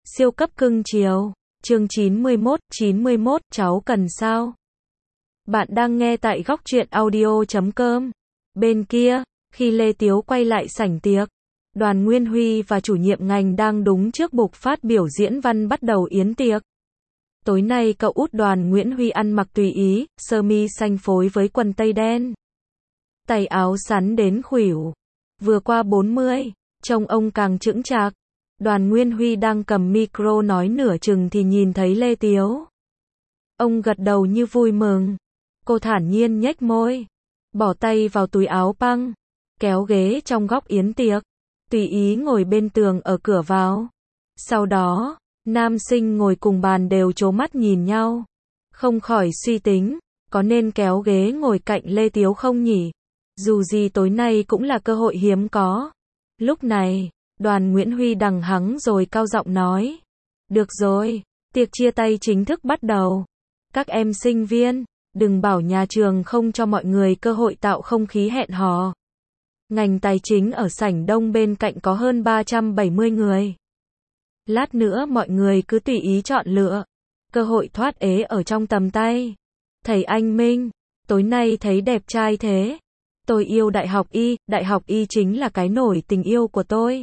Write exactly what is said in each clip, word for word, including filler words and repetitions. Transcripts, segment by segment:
Siêu cấp cưng chiều. Chương chín mươi mốt, chín mươi mốt, cháu cần sao? Bạn đang nghe tại góc truyện audio chấm com. Bên kia, khi Lê Tiếu quay lại sảnh tiệc, Đoàn Nguyên Huy và chủ nhiệm ngành đang đúng trước bục phát biểu diễn văn bắt đầu yến tiệc. Tối nay cậu út Đoàn Nguyễn Huy ăn mặc tùy ý, sơ mi xanh phối với quần tây đen. Tay áo sắn đến khuỷu. Vừa qua bốn mươi, trông ông càng chững chạc. Đoàn Nguyên Huy đang cầm micro nói nửa chừng thì nhìn thấy Lê Tiếu. Ông gật đầu như vui mừng. Cô thản nhiên nhếch môi, bỏ tay vào túi áo băng, kéo ghế trong góc yến tiệc, tùy ý ngồi bên tường ở cửa vào. Sau đó, nam sinh ngồi cùng bàn đều trố mắt nhìn nhau, không khỏi suy tính, có nên kéo ghế ngồi cạnh Lê Tiếu không nhỉ? Dù gì tối nay cũng là cơ hội hiếm có. Lúc này, Đoàn Nguyễn Huy đằng hắng rồi cao giọng nói. Được rồi, tiệc chia tay chính thức bắt đầu. Các em sinh viên, đừng bảo nhà trường không cho mọi người cơ hội tạo không khí hẹn hò. Ngành tài chính ở sảnh đông bên cạnh có hơn ba trăm bảy mươi người. Lát nữa mọi người cứ tùy ý chọn lựa. Cơ hội thoát ế ở trong tầm tay. Thầy Anh Minh, tối nay thấy đẹp trai thế. Tôi yêu đại học Y, đại học Y chính là cái nổi tình yêu của tôi.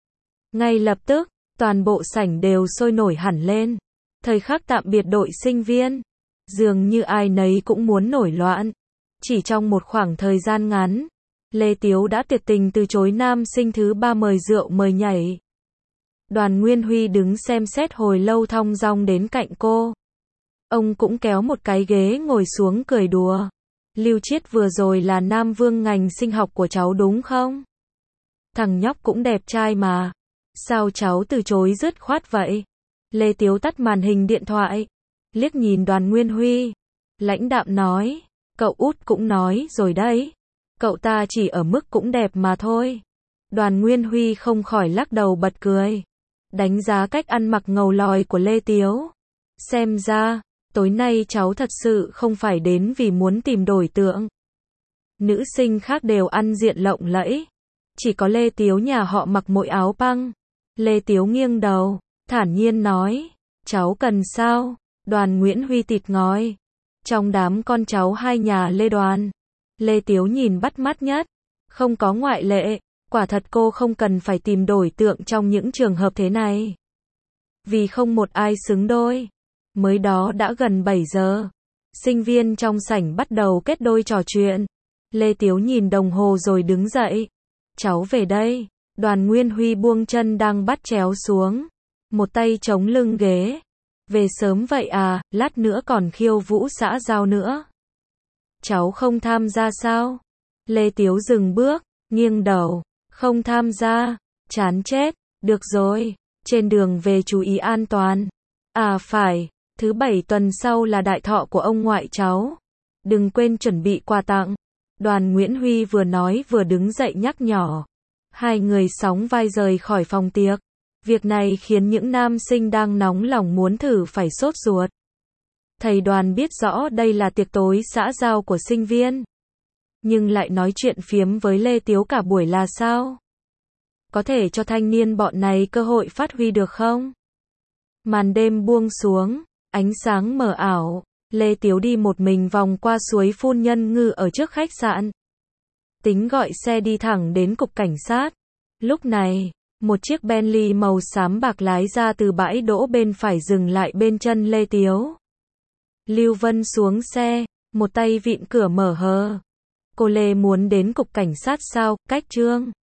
Ngay lập tức, toàn bộ sảnh đều sôi nổi hẳn lên. Thời khắc tạm biệt đội sinh viên, dường như ai nấy cũng muốn nổi loạn. Chỉ trong một khoảng thời gian ngắn, Lê Tiếu đã tuyệt tình từ chối nam sinh thứ ba mời rượu mời nhảy. Đoàn Nguyên Huy đứng xem xét hồi lâu thong dong đến cạnh cô. Ông cũng kéo một cái ghế ngồi xuống cười đùa. Lưu Chiết vừa rồi là nam vương ngành sinh học của cháu đúng không? Thằng nhóc cũng đẹp trai mà. Sao cháu từ chối dứt khoát vậy? Lê Tiếu tắt màn hình điện thoại, liếc nhìn Đoàn Nguyên Huy, lãnh đạm nói, cậu út cũng nói rồi đấy, cậu ta chỉ ở mức cũng đẹp mà thôi. Đoàn Nguyên Huy không khỏi lắc đầu bật cười, đánh giá cách ăn mặc ngầu lòi của Lê Tiếu. Xem ra, tối nay cháu thật sự không phải đến vì muốn tìm đổi tượng. Nữ sinh khác đều ăn diện lộng lẫy, chỉ có Lê Tiếu nhà họ mặc mỗi áo băng. Lê Tiếu nghiêng đầu, thản nhiên nói, cháu cần sao? Đoàn Nguyễn Huy tịt ngói. Trong đám con cháu hai nhà Lê Đoàn, Lê Tiếu nhìn bắt mắt nhất, không có ngoại lệ, quả thật cô không cần phải tìm đổi tượng trong những trường hợp thế này. Vì không một ai xứng đôi. Mới đó đã gần bảy giờ, sinh viên trong sảnh bắt đầu kết đôi trò chuyện. Lê Tiếu nhìn đồng hồ rồi đứng dậy. Cháu về đây. Đoàn Nguyên Huy buông chân đang bắt chéo xuống, một tay chống lưng ghế. Về sớm vậy à, lát nữa còn khiêu vũ xã giao nữa. Cháu không tham gia sao? Lê Tiếu dừng bước, nghiêng đầu, không tham gia, chán chết, được rồi, trên đường về chú ý an toàn. À phải, thứ bảy tuần sau là đại thọ của ông ngoại cháu. Đừng quên chuẩn bị quà tặng. Đoàn Nguyễn Huy vừa nói vừa đứng dậy nhắc nhở. Hai người sóng vai rời khỏi phòng tiệc. Việc này khiến những nam sinh đang nóng lòng muốn thử phải sốt ruột. Thầy Đoàn biết rõ đây là tiệc tối xã giao của sinh viên, nhưng lại nói chuyện phiếm với Lê Tiếu cả buổi là sao? Có thể cho thanh niên bọn này cơ hội phát huy được không? Màn đêm buông xuống, ánh sáng mờ ảo, Lê Tiếu đi một mình vòng qua suối phun Nhân Ngư ở trước khách sạn. Tính gọi xe đi thẳng đến cục cảnh sát. Lúc này, một chiếc Bentley màu xám bạc lái ra từ bãi đỗ bên phải dừng lại bên chân Lê Tiếu. Lưu Vân xuống xe, một tay vịn cửa mở hờ. Cô Lê muốn đến cục cảnh sát sao? Cách Trương